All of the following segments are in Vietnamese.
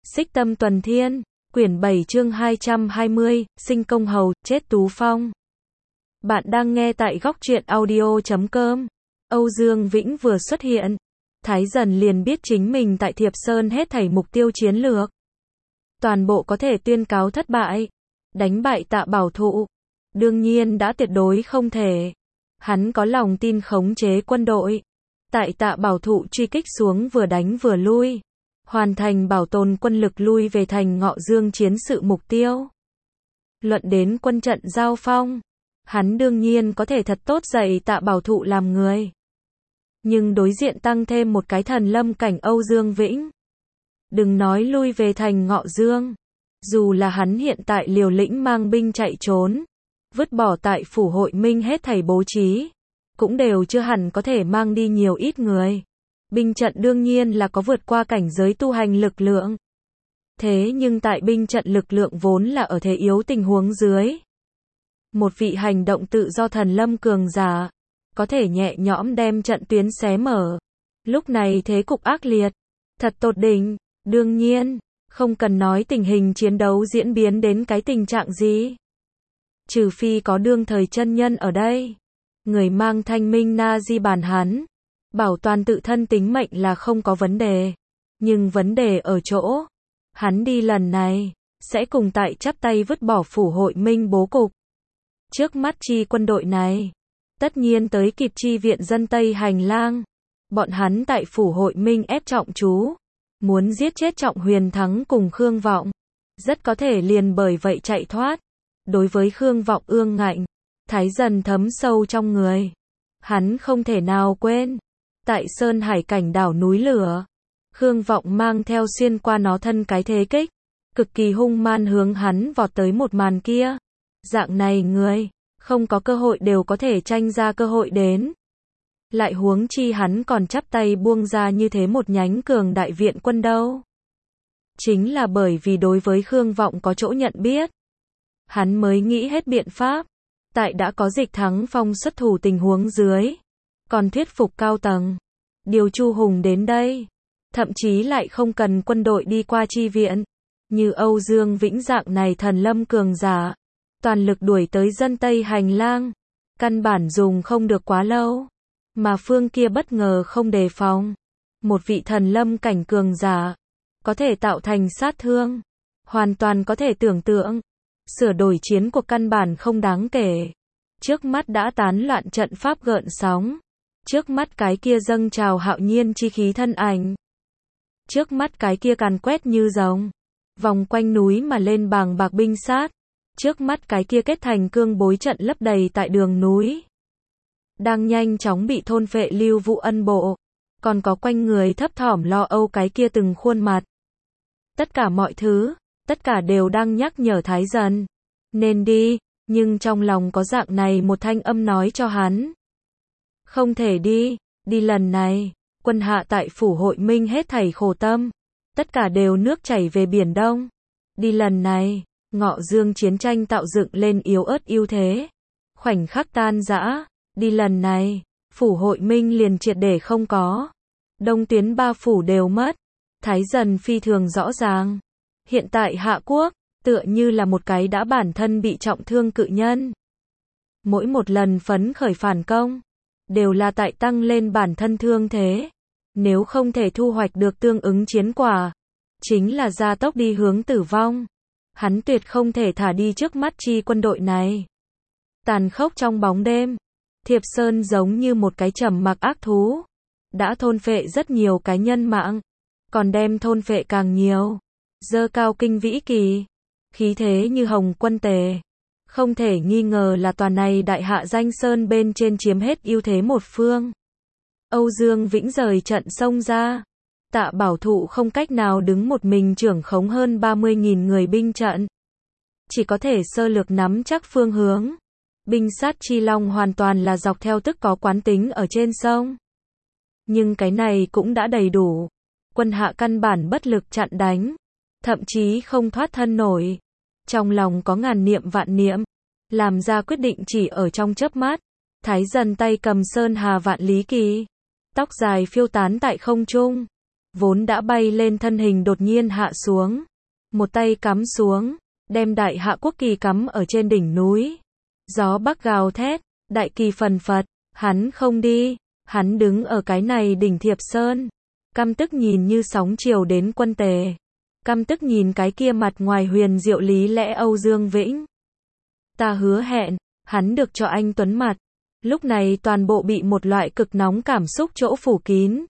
Xích Tâm Tuần Thiên, quyển 7 chương 220, sinh công hầu, chết Tú Phong. Bạn đang nghe tại góc truyện audio.com. Âu Dương Vĩnh vừa xuất hiện, Thái Dần liền biết chính mình tại Thiệp Sơn hết thảy mục tiêu chiến lược. Toàn bộ có thể tuyên cáo thất bại. Đánh bại Tạ Bảo Thụ. Đương nhiên đã tuyệt đối không thể. Hắn có lòng tin khống chế quân đội. Tại Tạ Bảo Thụ truy kích xuống vừa đánh vừa lui. Hoàn thành bảo tồn quân lực lui về thành Ngọ Dương chiến sự mục tiêu. Luận đến quân trận giao phong. Hắn đương nhiên có thể thật tốt dạy Tạ Bảo Thụ làm người. Nhưng đối diện tăng thêm một cái thần lâm cảnh Âu Dương Vĩnh. Đừng nói lui về thành Ngọ Dương. Dù là hắn hiện tại liều lĩnh mang binh chạy trốn. Vứt bỏ tại phủ hội minh hết thảy bố trí. Cũng đều chưa hẳn có thể mang đi nhiều ít người. Binh trận đương nhiên là có vượt qua cảnh giới tu hành lực lượng. Thế nhưng tại binh trận lực lượng vốn là ở thế yếu tình huống dưới. Một vị hành động tự do thần lâm cường giả. Có thể nhẹ nhõm đem trận tuyến xé mở. Lúc này thế cục ác liệt. Thật tột đỉnh. Đương nhiên, không cần nói tình hình chiến đấu diễn biến đến cái tình trạng gì. Trừ phi có đương thời chân nhân ở đây. Người mang thanh minh na di bản hắn. Bảo toàn tự thân tính mệnh là không có vấn đề. Nhưng vấn đề ở chỗ. Hắn đi lần này. Sẽ cùng tại chắp tay vứt bỏ phủ hội minh bố cục. Trước mắt chi quân đội này. Tất nhiên tới kịp chi viện dân Tây hành lang. Bọn hắn tại phủ hội minh ép trọng chú. Muốn giết chết Trọng Huyền Thắng cùng Khương Vọng. Rất có thể liền bởi vậy chạy thoát. Đối với Khương Vọng ương ngạnh. Thái Dần thấm sâu trong người. Hắn không thể nào quên. Tại Sơn Hải cảnh đảo núi lửa. Khương Vọng mang theo xuyên qua nó thân cái thế kích. Cực kỳ hung man hướng hắn vọt tới một màn kia. Dạng này người. Không có cơ hội đều có thể tranh ra cơ hội đến. Lại huống chi hắn còn chắp tay buông ra như thế một nhánh cường đại viện quân đâu. Chính là bởi vì đối với Khương Vọng có chỗ nhận biết. Hắn mới nghĩ hết biện pháp. Tại đã có Dịch Thắng Phong xuất thủ tình huống dưới. Còn thuyết phục cao tầng. Điều Chu Hùng đến đây. Thậm chí lại không cần quân đội đi qua chi viện. Như Âu Dương Vĩnh dạng này thần lâm cường giả. Toàn lực đuổi tới dân Tây hành lang. Căn bản dùng không được quá lâu. Mà phương kia bất ngờ không đề phòng. Một vị thần lâm cảnh cường giả. Có thể tạo thành sát thương. Hoàn toàn có thể tưởng tượng. Sửa đổi chiến cuộc căn bản không đáng kể. Trước mắt đã tán loạn trận pháp gợn sóng. Trước mắt cái kia dâng trào hạo nhiên chi khí thân ảnh. Trước mắt cái kia càn quét như rồng. Vòng quanh núi mà lên bàng bạc binh sát. Trước mắt cái kia kết thành cương bối trận lấp đầy tại đường núi. Đang nhanh chóng bị thôn phệ Lưu Vũ Ân bộ. Còn có quanh người thấp thỏm lo âu cái kia từng khuôn mặt. Tất cả mọi thứ, tất cả đều đang nhắc nhở Thái Dần. Nên đi, nhưng trong lòng có dạng này một thanh âm nói cho hắn. Không thể đi, đi lần này, quân hạ tại phủ hội minh hết thảy khổ tâm. Tất cả đều nước chảy về Biển Đông. Đi lần này, Ngọ Dương chiến tranh tạo dựng lên yếu ớt ưu thế. Khoảnh khắc tan rã. Đi lần này, phủ hội minh liền triệt để không có. Đông tuyến ba phủ đều mất. Thái Dần phi thường rõ ràng. Hiện tại Hạ Quốc, tựa như là một cái đã bản thân bị trọng thương cự nhân. Mỗi một lần phấn khởi phản công, đều là tại tăng lên bản thân thương thế. Nếu không thể thu hoạch được tương ứng chiến quả, chính là gia tốc đi hướng tử vong. Hắn tuyệt không thể thả đi trước mắt chi quân đội này. Tàn khốc trong bóng đêm. Thiệp Sơn giống như một cái trầm mặc ác thú. Đã thôn phệ rất nhiều cái nhân mạng. Còn đem thôn phệ càng nhiều. Dơ cao kinh vĩ kỳ. Khí thế như hồng quân tề. Không thể nghi ngờ là tòa này đại hạ danh sơn bên trên chiếm hết ưu thế một phương. Âu Dương Vĩnh rời trận xông ra. Tạ Bảo Thụ không cách nào đứng một mình trưởng khống hơn 30.000 người binh trận. Chỉ có thể sơ lược nắm chắc phương hướng. Binh sát chi long hoàn toàn là dọc theo tức có quán tính ở trên sông. Nhưng cái này cũng đã đầy đủ. Quân hạ căn bản bất lực chặn đánh. Thậm chí không thoát thân nổi. Trong lòng có ngàn niệm vạn niệm. Làm ra quyết định chỉ ở trong chớp mắt. Thái Dần tay cầm sơn hà vạn lý kỳ. Tóc dài phiêu tán tại không trung. vốn đã bay lên thân hình đột nhiên hạ xuống. Một tay cắm xuống, đem đại hạ quốc kỳ cắm ở trên đỉnh núi. Gió bắc gào thét, đại kỳ phần phật, hắn không đi, hắn đứng ở cái này đỉnh Thiệp Sơn. Căm tức nhìn như sóng chiều đến quân Tề. Căm tức nhìn cái kia mặt ngoài huyền diệu lý lẽ Âu Dương Vĩnh. Ta hứa hẹn, hắn được cho anh tuấn mặt. Lúc này toàn bộ bị một loại cực nóng cảm xúc chỗ phủ kín.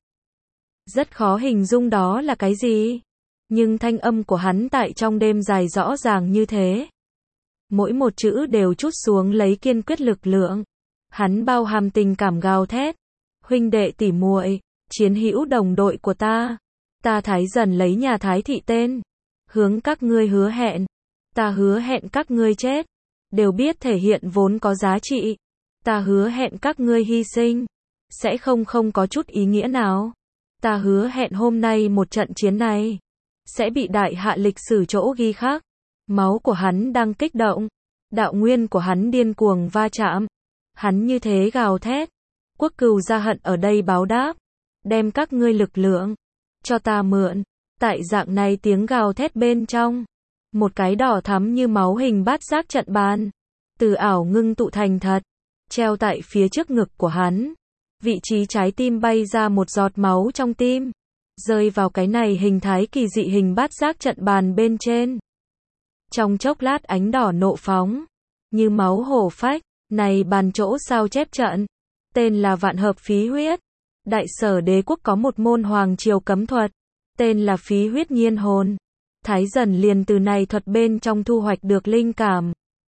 Rất khó hình dung đó là cái gì. Nhưng thanh âm của hắn tại trong đêm dài rõ ràng như thế. Mỗi một chữ đều trút xuống lấy kiên quyết lực lượng. Hắn bao hàm tình cảm gào thét. Huynh đệ tỉ muội, chiến hữu đồng đội của ta. Ta Thái Dần lấy nhà Thái thị tên. Hướng các ngươi hứa hẹn. Ta hứa hẹn các ngươi chết. Đều biết thể hiện vốn có giá trị. Ta hứa hẹn các ngươi hy sinh. Sẽ không có chút ý nghĩa nào. Ta hứa hẹn hôm nay một trận chiến này. Sẽ bị đại hạ lịch sử chỗ ghi khắc. Máu của hắn đang kích động. Đạo nguyên của hắn điên cuồng va chạm. Hắn như thế gào thét. Quốc cừu ra hận ở đây báo đáp. Đem các ngươi lực lượng. Cho ta mượn. Tại dạng này tiếng gào thét bên trong. Một cái đỏ thắm như máu hình bát giác trận bàn. Từ ảo ngưng tụ thành thật. Treo tại phía trước ngực của hắn. Vị trí trái tim bay ra một giọt máu trong tim. Rơi vào cái này hình thái kỳ dị hình bát giác trận bàn bên trên. Trong chốc lát ánh đỏ nộ phóng. Như máu hổ phách. Này bàn chỗ sao chép trận. Tên là Vạn Hợp Phí Huyết. Đại Sở Đế quốc có một môn hoàng triều cấm thuật. Tên là Phí Huyết Nhiên Hồn. Thái Dần liền từ này thuật bên trong thu hoạch được linh cảm.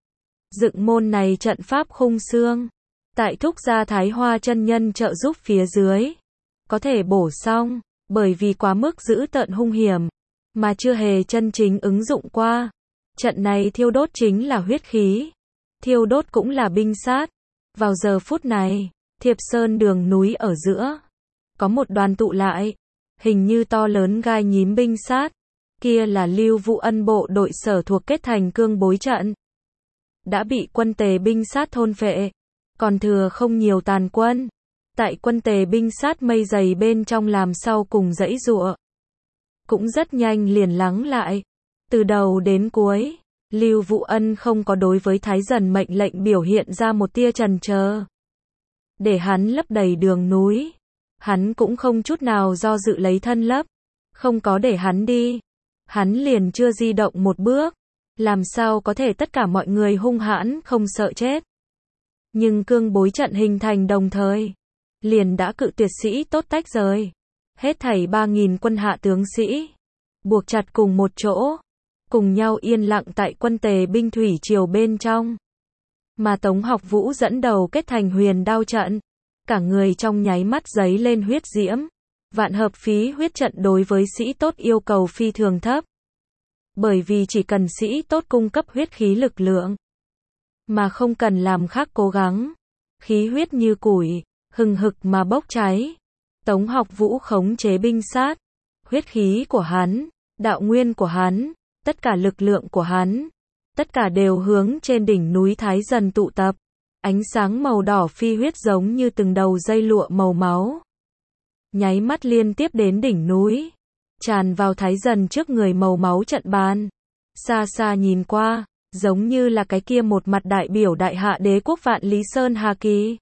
Dựng môn này trận pháp khung xương. Tại thúc gia Thái Hoa chân nhân trợ giúp phía dưới. Có thể bổ xong. Bởi vì quá mức dữ tợn hung hiểm. Mà chưa hề chân chính ứng dụng qua. Trận này thiêu đốt chính là huyết khí. Thiêu đốt cũng là binh sát. Vào giờ phút này, Thiệp Sơn đường núi ở giữa. Có một đoàn tụ lại. Hình như to lớn gai nhím binh sát. Kia là Lưu Vũ Ân bộ đội sở thuộc kết thành cương bối trận. Đã bị quân Tề binh sát thôn phệ. Còn thừa không nhiều tàn quân. Tại quân Tề binh sát mây dày bên trong làm sau cùng dãy giụa. Cũng rất nhanh liền lắng lại. Từ đầu đến cuối, Lưu Vũ Ân không có đối với Thái Dần mệnh lệnh biểu hiện ra một tia chần chờ. Để hắn lấp đầy đường núi. Hắn cũng không chút nào do dự lấy thân lấp. Không có để hắn đi. Hắn liền chưa di động một bước. Làm sao có thể tất cả mọi người hung hãn không sợ chết. Nhưng cương bối trận hình thành đồng thời. Liền đã cự tuyệt sĩ tốt tách rời. Hết thảy 3.000 quân hạ tướng sĩ. Buộc chặt cùng một chỗ. Cùng nhau yên lặng tại quân Tề binh thủy triều bên trong. Mà Tống Học Vũ dẫn đầu kết thành huyền đao trận. Cả người trong nháy mắt giấy lên huyết diễm. Vạn Hợp Phí Huyết trận đối với sĩ tốt yêu cầu phi thường thấp. Bởi vì chỉ cần sĩ tốt cung cấp huyết khí lực lượng. Mà không cần làm khác cố gắng. Khí huyết như củi, hừng hực mà bốc cháy. Tống Học Vũ khống chế binh sát. Huyết khí của hắn, đạo nguyên của hắn, tất cả lực lượng của hắn. Tất cả đều hướng trên đỉnh núi Thái Dần tụ tập. Ánh sáng màu đỏ phi huyết giống như từng đầu dây lụa màu máu. Nháy mắt liên tiếp đến đỉnh núi. Tràn vào Thái Dần trước người màu máu trận bàn. Xa xa nhìn qua, giống như là cái kia một mặt đại biểu đại hạ đế quốc Vạn Lý Sơn Hà Kỳ.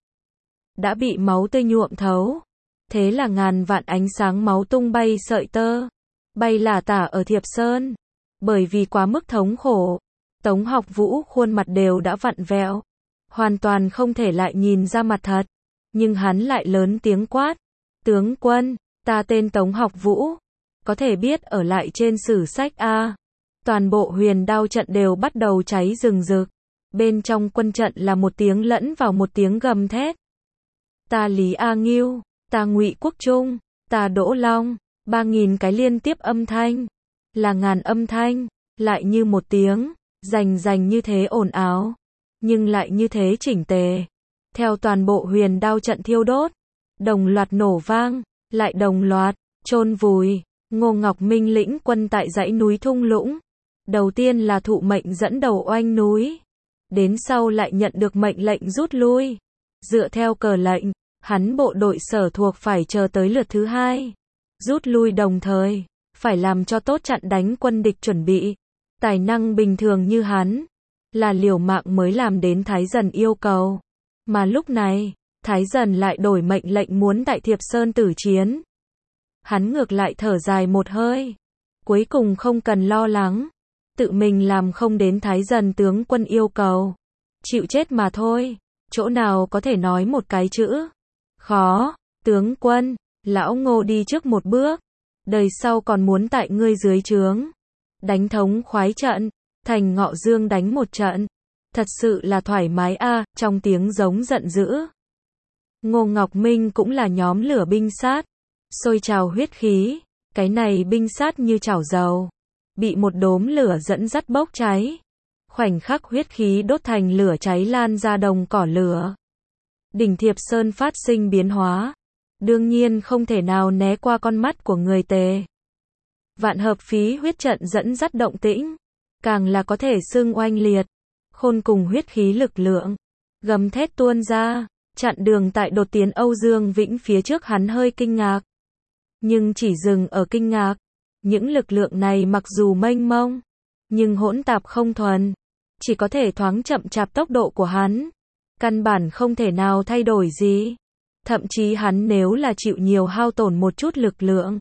Đã bị máu tươi nhuộm thấu. Thế là ngàn vạn ánh sáng máu tung bay sợi tơ. Bay lả tả ở Thiệp Sơn. Bởi vì quá mức thống khổ. Tống Học Vũ khuôn mặt đều đã vặn vẹo. Hoàn toàn không thể lại nhìn ra mặt thật. Nhưng hắn lại lớn tiếng quát. Tướng quân, ta tên Tống Học Vũ. Có thể biết ở lại trên sử sách A. Toàn bộ huyền đao trận đều bắt đầu cháy rừng rực. Bên trong quân trận là một tiếng lẫn vào một tiếng gầm thét. Ta Lý A Ngưu, ta Ngụy Quốc Trung, ta Đỗ Long. 3.000 cái liên tiếp âm thanh. Là ngàn âm thanh. Lại như một tiếng. Rành như thế ồn ào. Nhưng lại như thế chỉnh tề. Theo toàn bộ huyền đao trận thiêu đốt. Đồng loạt nổ vang. Lại đồng loạt. Chôn vùi. Ngô Ngọc Minh lĩnh quân tại dãy núi thung lũng. Đầu tiên là thụ mệnh dẫn đầu oanh núi. Đến sau lại nhận được mệnh lệnh rút lui. Dựa theo cờ lệnh, hắn bộ đội sở thuộc phải chờ tới lượt thứ hai. rút lui đồng thời, phải làm cho tốt chặn đánh quân địch chuẩn bị. Tài năng bình thường như hắn, là liều mạng mới làm đến Thái Dần yêu cầu. Mà lúc này, Thái Dần lại đổi mệnh lệnh muốn tại Thiệp Sơn tử chiến. Hắn ngược lại thở dài một hơi. Cuối cùng không cần lo lắng. Tự mình làm không đến Thái Dần tướng quân yêu cầu. Chịu chết mà thôi. Chỗ nào có thể nói một cái chữ. Khó, tướng quân, lão Ngô đi trước một bước. Đời sau còn muốn tại ngươi dưới trướng. Đánh thống khoái trận, thành Ngọ Dương đánh một trận. Thật sự là thoải mái a, trong tiếng giống giận dữ. Ngô Ngọc Minh cũng là nhóm lửa binh sát. Sôi trào huyết khí, cái này binh sát như chảo dầu. Bị một đốm lửa dẫn dắt bốc cháy. Khoảnh khắc huyết khí đốt thành lửa cháy lan ra đồng cỏ lửa. Đỉnh Thiệp Sơn phát sinh biến hóa. Đương nhiên không thể nào né qua con mắt của người Tề. Vạn hợp phí huyết trận dẫn dắt động tĩnh. Càng là có thể xưng oanh liệt. Khôn cùng huyết khí lực lượng. Gầm thét tuôn ra. Chặn đường tại đột tiến Âu Dương Vĩnh phía trước hắn hơi kinh ngạc. Nhưng chỉ dừng ở kinh ngạc. Những lực lượng này mặc dù mênh mông. Nhưng hỗn tạp không thuần. Chỉ có thể thoáng chậm chạp tốc độ của hắn. Căn bản không thể nào thay đổi gì. Thậm chí hắn nếu là chịu nhiều hao tổn một chút lực lượng.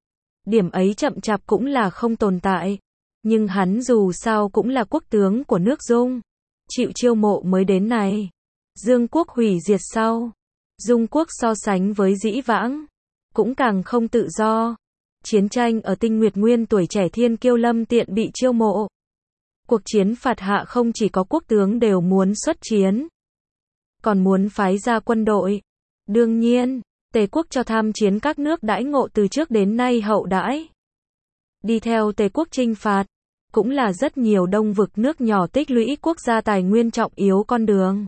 Điểm ấy chậm chạp cũng là không tồn tại. Nhưng hắn dù sao cũng là quốc tướng của nước Dung. Chịu chiêu mộ mới đến này. Dương quốc hủy diệt sau. Dung quốc so sánh với dĩ vãng. Cũng càng không tự do. Chiến tranh ở Tinh Nguyệt Nguyên tuổi trẻ thiên kiêu lâm tiện bị chiêu mộ. Cuộc chiến phạt hạ không chỉ có quốc tướng đều muốn xuất chiến. Còn muốn phái ra quân đội. Đương nhiên, Tề quốc cho tham chiến các nước đãi ngộ từ trước đến nay hậu đãi. Đi theo Tề quốc chinh phạt. Cũng là rất nhiều đông vực nước nhỏ tích lũy quốc gia tài nguyên trọng yếu con đường.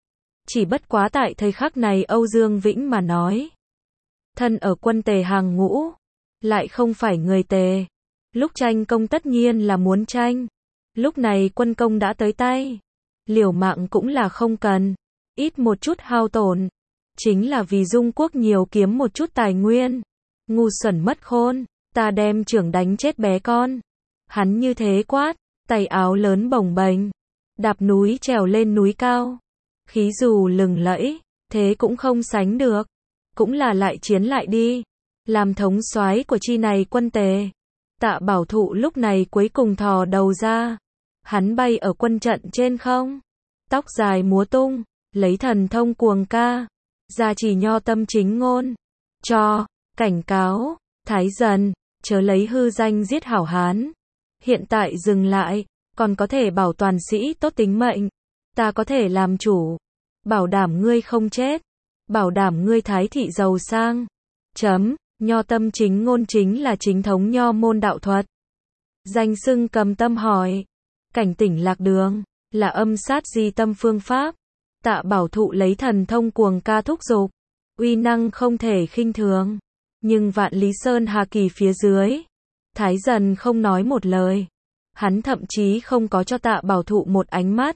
Chỉ bất quá tại thời khắc này Âu Dương Vĩnh mà nói. Thân ở quân Tề hàng ngũ. Lại không phải người Tề. Lúc tranh công tất nhiên là muốn tranh. Lúc này quân công đã tới tay. Liều mạng cũng là không cần. Ít một chút hao tổn. Chính là vì Dung quốc nhiều kiếm một chút tài nguyên. Ngu xuẩn mất khôn. Ta đem trưởng đánh chết bé con. Hắn như thế quát. Tay áo lớn bồng bềnh. Đạp núi trèo lên núi cao. Khí dù lừng lẫy. Thế cũng không sánh được. Cũng là lại chiến lại đi. Làm thống soái của chi này quân Tề. Tạ Bảo Thụ lúc này cuối cùng thò đầu ra. Hắn bay ở quân trận trên không. Tóc dài múa tung. Lấy thần thông cuồng ca. Gia trì nho tâm chính ngôn. Cho. Cảnh cáo. Thái Dần. Chớ lấy hư danh giết hảo hán. Hiện tại dừng lại. Còn có thể bảo toàn sĩ tốt tính mệnh. Ta có thể làm chủ. Bảo đảm ngươi không chết. Bảo đảm ngươi thái thị giàu sang. Chấm. Nho tâm chính ngôn chính là chính thống nho môn đạo thuật. Danh xưng cầm tâm hỏi. Cảnh tỉnh lạc đường. Là âm sát di tâm phương pháp. Tạ Bảo Thụ lấy thần thông cuồng ca thúc giục. Uy năng không thể khinh thường. Nhưng Vạn Lý Sơn Hà Kỳ phía dưới. Thái Dần không nói một lời. Hắn thậm chí không có cho Tạ Bảo Thụ một ánh mắt.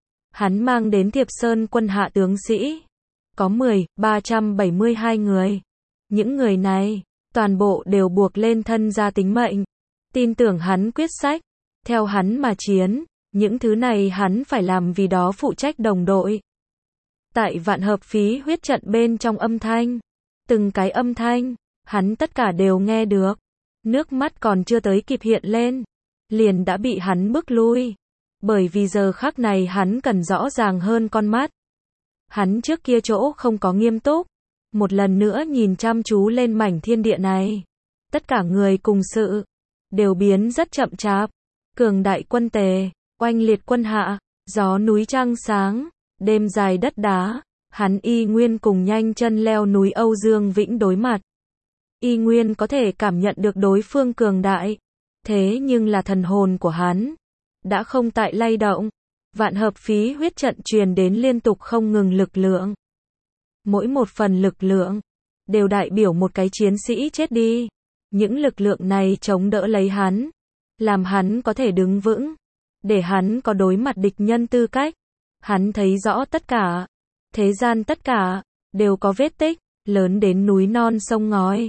Hắn mang đến Thiệp Sơn quân hạ tướng sĩ. Có 372 người. Những người này, toàn bộ đều buộc lên thân ra tính mệnh. Tin tưởng hắn quyết sách. Theo hắn mà chiến. Những thứ này hắn phải làm vì đó phụ trách đồng đội. Tại vạn hợp phí huyết trận bên trong âm thanh. Từng cái âm thanh, hắn tất cả đều nghe được. Nước mắt còn chưa tới kịp hiện lên. Liền đã bị hắn bức lui. Bởi vì giờ khắc này hắn cần rõ ràng hơn con mắt. Hắn trước kia chỗ không có nghiêm túc. Một lần nữa nhìn chăm chú lên mảnh thiên địa này. Tất cả người cùng sự. Đều biến rất chậm chạp. Cường đại quân Tề. Oanh liệt quân hạ. Gió núi trăng sáng. Đêm dài đất đá. Hắn y nguyên cùng nhanh chân leo núi Âu Dương Vĩnh đối mặt. Y nguyên có thể cảm nhận được đối phương cường đại. Thế nhưng là thần hồn của hắn. Đã không tại lay động. Vạn hợp phí huyết trận truyền đến liên tục không ngừng lực lượng. Mỗi một phần lực lượng. Đều đại biểu một cái chiến sĩ chết đi. Những lực lượng này chống đỡ lấy hắn. Làm hắn có thể đứng vững. Để hắn có đối mặt địch nhân tư cách. Hắn thấy rõ tất cả. Thế gian tất cả. Đều có vết tích. Lớn đến núi non sông ngói.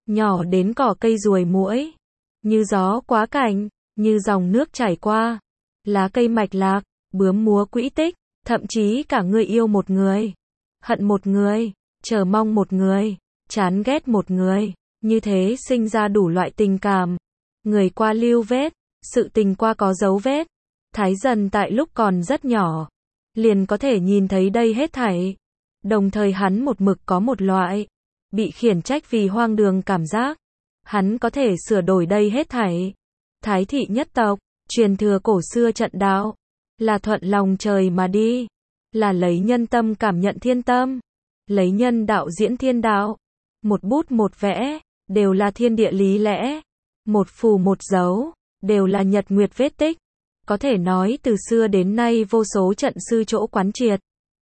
nhỏ đến cỏ cây ruồi muỗi, như gió quá cảnh, như dòng nước chảy qua, lá cây mạch lạc, bướm múa quỹ tích, thậm chí cả người yêu một người, hận một người, chờ mong một người, chán ghét một người, như thế sinh ra đủ loại tình cảm. Người qua lưu vết, sự tình qua có dấu vết. Thái Dần tại lúc còn rất nhỏ, liền có thể nhìn thấy đây hết thảy. Đồng thời hắn một mực có một loại bị khiển trách vì hoang đường cảm giác. Hắn có thể sửa đổi đây hết thảy. Thái thị nhất tộc, truyền thừa cổ xưa trận đạo, là thuận lòng trời mà đi, là lấy nhân tâm cảm nhận thiên tâm, lấy nhân đạo diễn thiên đạo. Một bút một vẽ, đều là thiên địa lý lẽ. Một phù một dấu, đều là nhật nguyệt vết tích. Có thể nói từ xưa đến nay vô số trận sư chỗ quán triệt.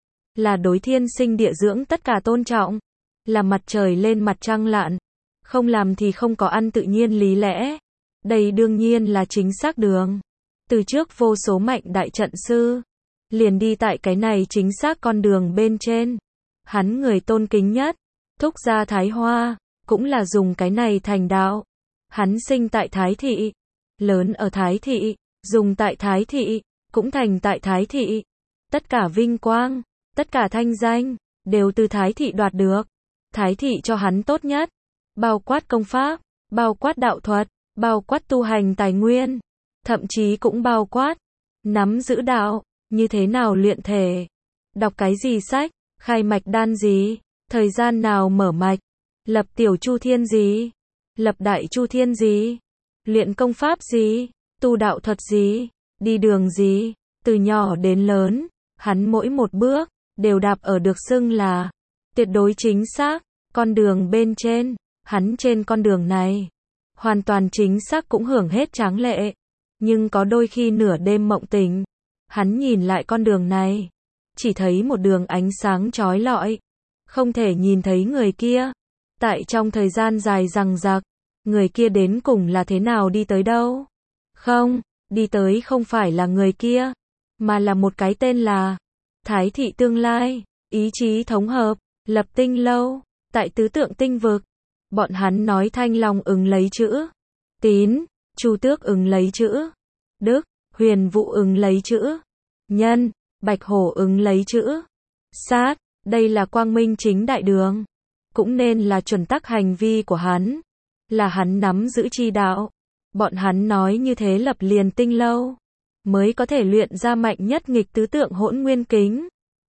Là đối thiên sinh địa dưỡng tất cả tôn trọng. Là mặt trời lên mặt trăng lặn. Không làm thì không có ăn tự nhiên lý lẽ. Đây đương nhiên là chính xác đường. Từ trước vô số mạnh đại trận sư, liền đi tại cái này chính xác con đường bên trên. Hắn người tôn kính nhất, Thúc gia Thái Hoa, cũng là dùng cái này thành đạo. Hắn sinh tại Thái Thị, lớn ở Thái Thị, dùng tại Thái Thị, cũng thành tại Thái Thị. Tất cả vinh quang, tất cả thanh danh, đều từ Thái Thị đoạt được. Thái Thị cho hắn tốt nhất, bao quát công pháp, bao quát đạo thuật, bao quát tu hành tài nguyên, thậm chí cũng bao quát nắm giữ đạo, như thế nào luyện thể, đọc cái gì sách, khai mạch đan gì, thời gian nào mở mạch, lập tiểu chu thiên gì, lập đại chu thiên gì, luyện công pháp gì, tu đạo thuật gì, đi đường gì. Từ nhỏ đến lớn, hắn mỗi một bước đều đạp ở được xưng là tuyệt đối chính xác con đường bên trên. Hắn trên con đường này hoàn toàn chính xác cũng hưởng hết tráng lệ, nhưng có đôi khi nửa đêm mộng tỉnh, hắn nhìn lại con đường này, chỉ thấy một đường ánh sáng chói lọi, không thể nhìn thấy người kia. Tại trong thời gian dài dằng dặc, người kia đến cùng là thế nào đi tới đâu? Không, đi tới không phải là người kia, mà là một cái tên là Thái Thị tương lai, ý chí thống hợp, lập tinh lâu, tại tứ tượng tinh vực. Bọn hắn nói Thanh Long ứng lấy chữ tín, Chu Tước ứng lấy chữ đức, Huyền Vũ ứng lấy chữ nhân, Bạch Hổ ứng lấy chữ sát. Đây là quang minh chính đại đường, cũng nên là chuẩn tắc hành vi của hắn, là hắn nắm giữ chi đạo. Bọn hắn nói như thế lập liền tinh lâu, mới có thể luyện ra mạnh nhất nghịch tứ tượng hỗn nguyên kính.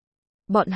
Bọn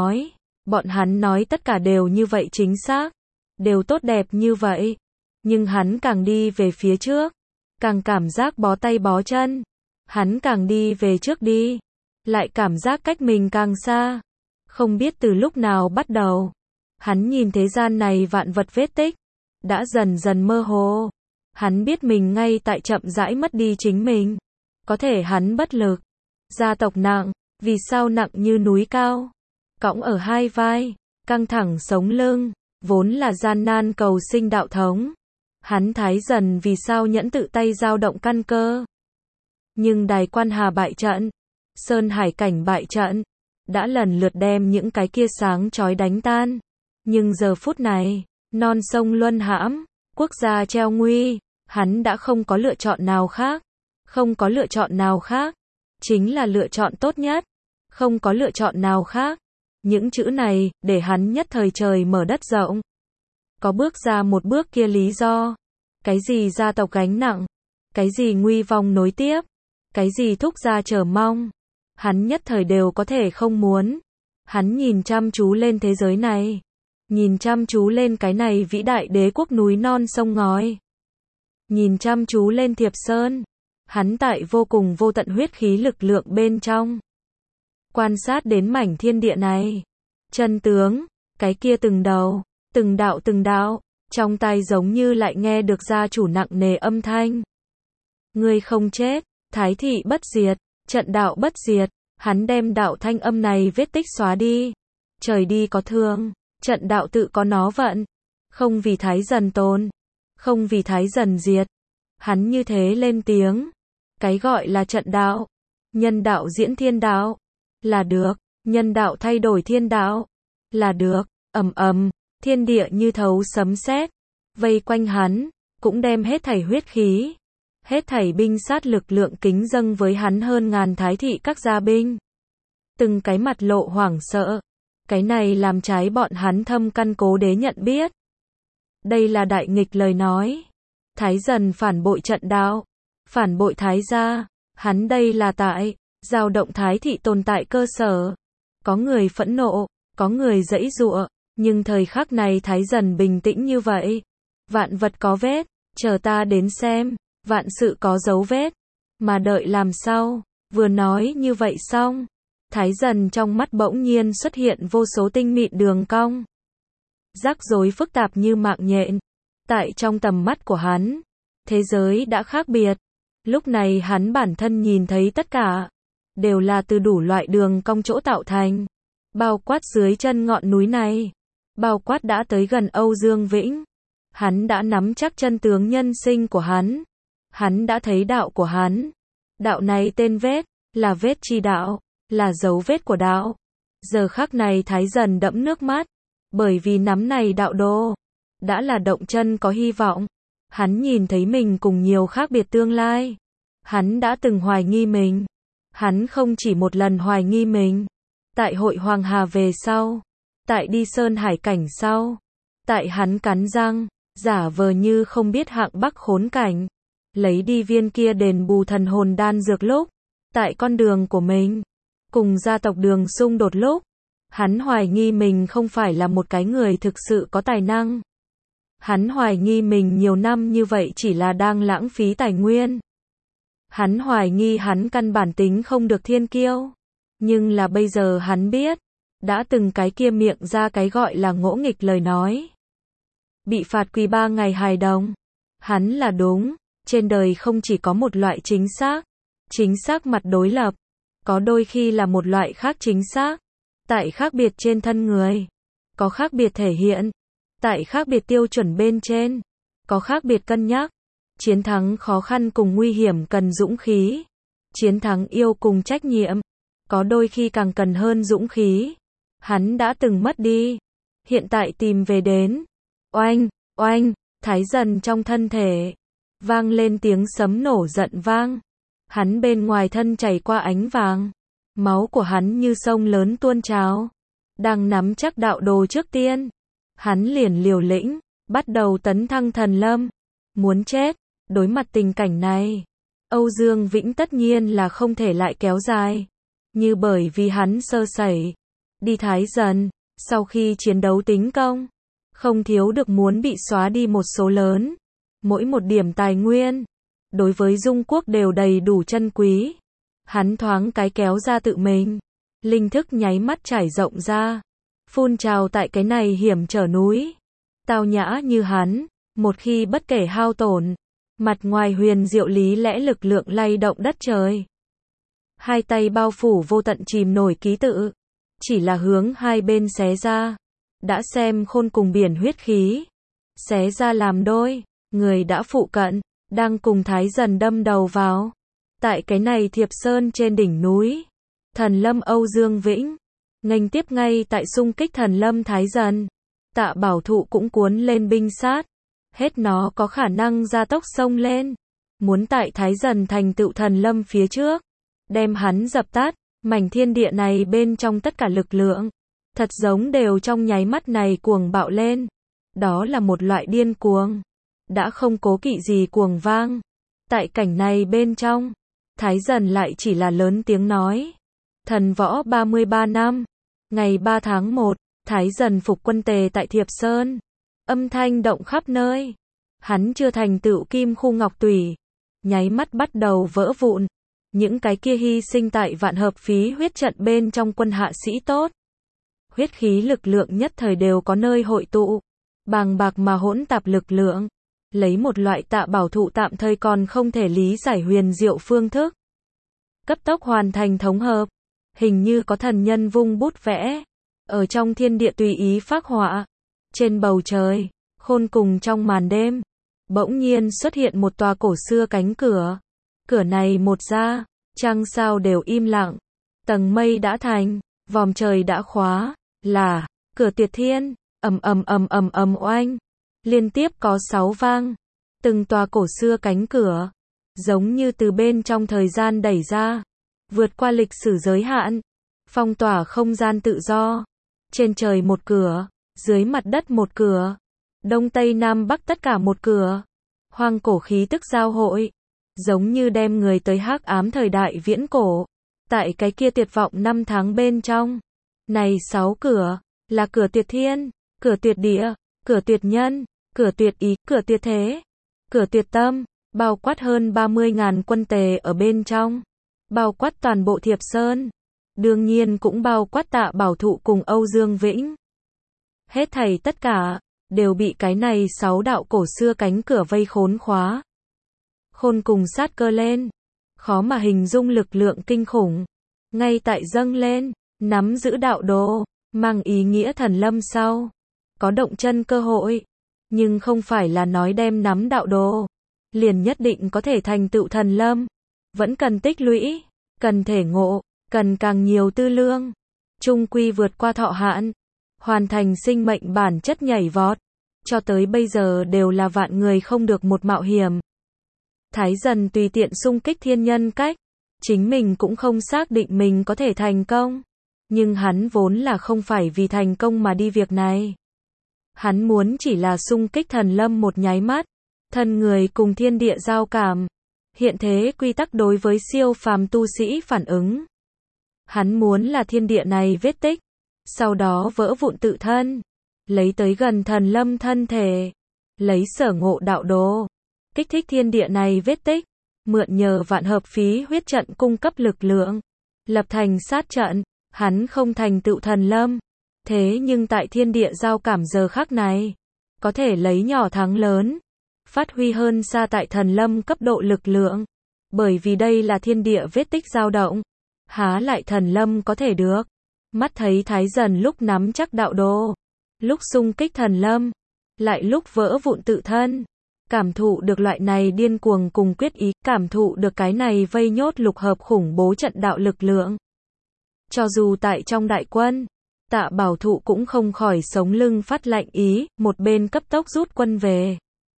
hắn nói tất cả đều như vậy chính xác, đều tốt đẹp như vậy. Nhưng hắn càng đi về phía trước, càng cảm giác bó tay bó chân. Hắn càng đi về trước đi, lại cảm giác cách mình càng xa. Không biết từ lúc nào bắt đầu, hắn nhìn thế gian này vạn vật vết tích, đã dần dần mơ hồ. Hắn biết mình ngay tại chậm rãi mất đi chính mình. Có thể hắn bất lực. Gia tộc nặng, vì sao nặng như núi cao, cõng ở hai vai, căng thẳng sống lưng, vốn là gian nan cầu sinh đạo thống. Hắn Thái Dần vì sao nhẫn tự tay dao động căn cơ. Nhưng Đài Quan Hà bại trận, Sơn Hải Cảnh bại trận, đã lần lượt đem những cái kia sáng chói đánh tan. Nhưng giờ phút này, non sông luân hãm, quốc gia treo nguy, hắn đã không có lựa chọn nào khác. Không có lựa chọn nào khác, chính là lựa chọn tốt nhất. Không có lựa chọn nào khác. Những chữ này, để hắn nhất thời trời mở đất rộng. Có bước ra một bước kia lý do. Cái gì gia tộc gánh nặng, cái gì nguy vong nối tiếp, cái gì thúc gia chờ mong, hắn nhất thời đều có thể không muốn. Hắn nhìn chăm chú lên thế giới này, nhìn chăm chú lên cái này vĩ đại đế quốc núi non sông ngói, nhìn chăm chú lên Thiệp Sơn. Hắn tại vô cùng vô tận huyết khí lực lượng bên trong, quan sát đến mảnh thiên địa này. Chân tướng, cái kia từng đầu, từng đạo, trong tai giống như lại nghe được gia chủ nặng nề âm thanh. Ngươi không chết, Thái Thị bất diệt, trận đạo bất diệt. Hắn đem đạo thanh âm này vết tích xóa đi. Trời đi có thương, trận đạo tự có nó vận. Không vì Thái Dần tồn, không vì Thái Dần diệt. Hắn như thế lên tiếng. Cái gọi là trận đạo, nhân đạo diễn thiên đạo, là được. Nhân đạo thay đổi thiên đạo, là được. Ầm ầm, thiên địa như thấu sấm sét, vây quanh hắn, cũng đem hết thảy huyết khí, hết thảy binh sát lực lượng kính dâng với hắn hơn ngàn thái thị các gia binh. Từng cái mặt lộ hoảng sợ, cái này làm trái bọn hắn thâm căn cố đế nhận biết. Đây là đại nghịch lời nói. Thái Dần phản bội trận đạo, phản bội Thái gia, hắn đây là tại dao động Thái thị tồn tại cơ sở. Có người phẫn nộ, có người giãy giụa, nhưng thời khắc này Thái Dần bình tĩnh như vậy. Vạn vật có vết, chờ ta đến xem, vạn sự có dấu vết, mà đợi làm sao. Vừa nói như vậy xong, Thái Dần trong mắt bỗng nhiên xuất hiện vô số tinh mịn đường cong. Rắc rối phức tạp như mạng nhện. Tại trong tầm mắt của hắn, thế giới đã khác biệt. Lúc này hắn bản thân nhìn thấy tất cả, đều là từ đủ loại đường cong chỗ tạo thành. Bao quát dưới chân ngọn núi này, bao quát đã tới gần Âu Dương Vĩnh. Hắn đã nắm chắc chân tướng nhân sinh của hắn. Hắn đã thấy đạo của hắn. Đạo này tên vết, là vết chi đạo, là dấu vết của đạo. Giờ khắc này Thái Dần đẫm nước mắt, bởi vì nắm này đạo đồ, đã là động chân có hy vọng. Hắn nhìn thấy mình cùng nhiều khác biệt tương lai. Hắn đã từng hoài nghi mình. Hắn không chỉ một lần hoài nghi mình. Tại hội Hoàng Hà về sau, tại đi Sơn Hải cảnh sau, tại hắn cắn răng, giả vờ như không biết hạng bắc khốn cảnh, lấy đi viên kia đền bù thần hồn đan dược lúc, tại con đường của mình, cùng gia tộc Đường xung đột lúc, hắn hoài nghi mình không phải là một cái người thực sự có tài năng. Hắn hoài nghi mình nhiều năm như vậy chỉ là đang lãng phí tài nguyên. Hắn hoài nghi hắn căn bản tính không được thiên kiêu. Nhưng là bây giờ hắn biết, đã từng cái kia miệng ra cái gọi là ngỗ nghịch lời nói. Bị phạt quỳ 3 ngày hài đồng. Hắn là đúng, trên đời không chỉ có một loại chính xác mặt đối lập. Có đôi khi là một loại khác chính xác. Tại khác biệt trên thân người, có khác biệt thể hiện. Tại khác biệt tiêu chuẩn bên trên, có khác biệt cân nhắc. Chiến thắng khó khăn cùng nguy hiểm cần dũng khí. Chiến thắng yêu cùng trách nhiệm, có đôi khi càng cần hơn dũng khí. Hắn đã từng mất đi, hiện tại tìm về đến. Oanh, oanh, Thái Dần trong thân thể, vang lên tiếng sấm nổ giận vang. Hắn bên ngoài thân chảy qua ánh vàng. Máu của hắn như sông lớn tuôn trào. Đang nắm chắc đạo đồ trước tiên. Hắn liền liều lĩnh, bắt đầu tấn thăng thần lâm. Muốn chết, đối mặt tình cảnh này, Âu Dương Vĩnh tất nhiên là không thể lại kéo dài. Như bởi vì hắn sơ sẩy, đi Thái Dần, sau khi chiến đấu tính công, không thiếu được muốn bị xóa đi một số lớn. Mỗi một điểm tài nguyên, đối với Dung Quốc đều đầy đủ chân quý. Hắn thoáng cái kéo ra tự mình, linh thức nháy mắt trải rộng ra, phun trào tại cái này hiểm trở núi. Tao nhã như hắn, một khi bất kể hao tổn, mặt ngoài huyền diệu lý lẽ lực lượng lay động đất trời. Hai tay bao phủ vô tận chìm nổi ký tự, chỉ là hướng hai bên xé ra, đã xem khôn cùng biển huyết khí. Xé ra làm đôi, người đã phụ cận, đang cùng Thái Dần đâm đầu vào. Tại cái này Thiệp Sơn trên đỉnh núi, thần lâm Âu Dương Vĩnh, nghênh tiếp ngay tại xung kích thần lâm Thái Dần. Tạ Bảo Thụ cũng cuốn lên binh sát, hết nó có khả năng gia tốc xông lên, muốn tại Thái Dần thành tựu thần lâm phía trước, đem hắn dập tắt. Mảnh thiên địa này bên trong tất cả lực lượng, thật giống đều trong nháy mắt này cuồng bạo lên. Đó là một loại điên cuồng, đã không cố kỵ gì cuồng vang. Tại cảnh này bên trong, Thái Dần lại chỉ là lớn tiếng nói. Thần võ 33 năm, ngày 3 tháng 1, Thái Dần phục quân Tề tại Thiệp Sơn. Âm thanh động khắp nơi. Hắn chưa thành tựu kim khu ngọc tủy, nháy mắt bắt đầu vỡ vụn. Những cái kia hy sinh tại vạn hợp phí huyết trận bên trong quân hạ sĩ tốt. Huyết khí lực lượng nhất thời đều có nơi hội tụ. Bàng bạc mà hỗn tạp lực lượng. Lấy một loại Tạ Bảo Thụ tạm thời còn không thể lý giải huyền diệu phương thức. Cấp tốc hoàn thành thống hợp. Hình như có thần nhân vung bút vẽ. Ở trong thiên địa tùy ý phác họa. Trên bầu trời, khôn cùng trong màn đêm, bỗng nhiên xuất hiện một tòa cổ xưa cánh cửa. Cửa này một ra, trăng sao đều im lặng. Tầng mây đã thành, vòm trời đã khóa, là cửa Tuyệt Thiên. Ầm ầm ầm ầm ầm oanh. liên tiếp có 6 vang. Từng tòa cổ xưa cánh cửa, giống như từ bên trong thời gian đẩy ra, vượt qua lịch sử giới hạn, phong tỏa không gian tự do. Trên trời một cửa, dưới mặt đất một cửa, đông tây nam bắc tất cả một cửa. Hoang cổ khí tức giao hội, giống như đem người tới hắc ám thời đại viễn cổ. Tại cái kia tuyệt vọng năm tháng bên trong, này 6 cửa, là cửa tuyệt thiên, cửa tuyệt địa, cửa tuyệt nhân, cửa tuyệt ý, cửa tuyệt thế, cửa tuyệt tâm, bao quát hơn 30.000 quân tề ở bên trong, bao quát toàn bộ Thiệp Sơn, đương nhiên cũng bao quát Tạ Bảo Thụ cùng Âu Dương Vĩnh. Hết thảy tất cả, đều bị cái này 6 đạo cổ xưa cánh cửa vây khốn khóa. Khôn cùng sát cơ lên, khó mà hình dung lực lượng kinh khủng, ngay tại dâng lên, nắm giữ đạo đồ, mang ý nghĩa thần lâm sau, có động chân cơ hội, nhưng không phải là nói đem nắm đạo đồ, liền nhất định có thể thành tựu thần lâm, vẫn cần tích lũy, cần thể ngộ, cần càng nhiều tư lương, chung quy vượt qua thọ hạn, hoàn thành sinh mệnh bản chất nhảy vọt, cho tới bây giờ đều là vạn người không được một mạo hiểm. Thái Dần tùy tiện xung kích thiên nhân cách, chính mình cũng không xác định mình có thể thành công, nhưng hắn vốn là không phải vì thành công mà đi việc này. Hắn muốn chỉ là xung kích thần lâm một nháy mắt, thân người cùng thiên địa giao cảm, hiện thế quy tắc đối với siêu phàm tu sĩ phản ứng. Hắn muốn là thiên địa này vết tích, sau đó vỡ vụn tự thân, lấy tới gần thần lâm thân thể, lấy sở ngộ đạo đồ, kích thích thiên địa này vết tích, mượn nhờ vạn hợp phí huyết trận cung cấp lực lượng, lập thành sát trận, hắn không thành tựu thần lâm, thế nhưng tại thiên địa giao cảm giờ khắc này, có thể lấy nhỏ thắng lớn, phát huy hơn xa tại thần lâm cấp độ lực lượng, bởi vì đây là thiên địa vết tích dao động, há lại thần lâm có thể được. Mắt thấy Thái Dần lúc nắm chắc đạo đồ, lúc xung kích thần lâm, lại lúc vỡ vụn tự thân, cảm thụ được loại này điên cuồng cùng quyết ý, cảm thụ được cái này vây nhốt lục hợp khủng bố trận đạo lực lượng. Cho dù tại trong đại quân, Tạ Bảo Thụ cũng không khỏi sống lưng phát lạnh ý, một bên cấp tốc rút quân về.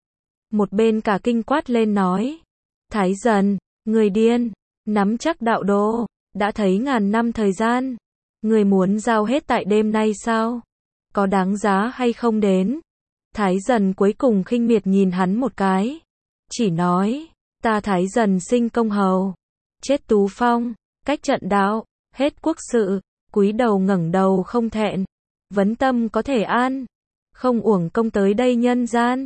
Một bên cả kinh quát lên nói, Thái Dần, người điên, nắm chắc đạo đồ, đã thấy ngàn năm thời gian, người muốn giao hết tại đêm nay sao? Có đáng giá hay không đến? Thái Dần cuối cùng khinh miệt nhìn hắn một cái, chỉ nói, ta Thái Dần Sinh Công Hầu, chết Tú Phong, cách trận đạo, hết quốc sự, cúi đầu ngẩng đầu không thẹn, vấn tâm có thể an, không uổng công tới đây nhân gian.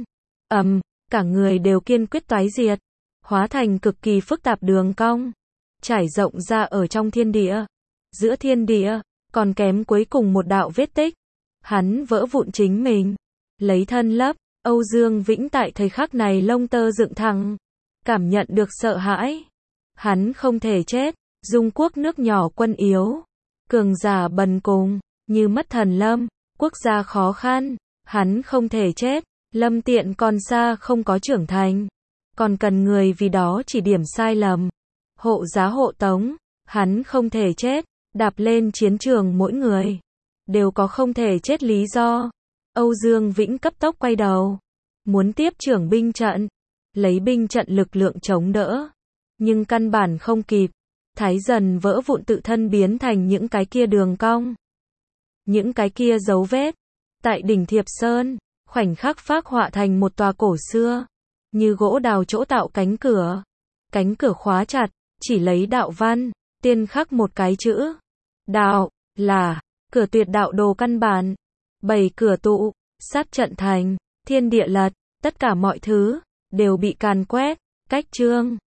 Cả người đều kiên quyết toái diệt, hóa thành cực kỳ phức tạp đường cong, trải rộng ra ở trong thiên địa. Giữa thiên địa, còn kém cuối cùng một đạo vết tích. Hắn vỡ vụn chính mình, lấy thân lấp. Âu Dương Vĩnh tại thời khắc này lông tơ dựng thẳng, cảm nhận được sợ hãi. Hắn không thể chết, Dung quốc nước nhỏ quân yếu, cường giả bần cùng, như mất thần lâm, quốc gia khó khăn, hắn không thể chết. Lâm Tiện còn xa không có trưởng thành, còn cần người vì đó chỉ điểm sai lầm, hộ giá hộ tống, hắn không thể chết. Đạp lên chiến trường mỗi người đều có không thể chết lý do. Âu Dương Vĩnh cấp tốc quay đầu, muốn tiếp trưởng binh trận, lấy binh trận lực lượng chống đỡ, nhưng căn bản không kịp. Thái Dần vỡ vụn tự thân biến thành những cái kia đường cong, những cái kia dấu vết. Tại đỉnh Thiệp Sơn, khoảnh khắc phác họa thành một tòa cổ xưa, như gỗ đào chỗ tạo cánh cửa khóa chặt, chỉ lấy đạo văn, tiên khắc một cái chữ, đạo, là, cửa tuyệt đạo đồ căn bản, 7 cửa tụ, sát trận thành, thiên địa lật, tất cả mọi thứ, đều bị càn quét, cách chương.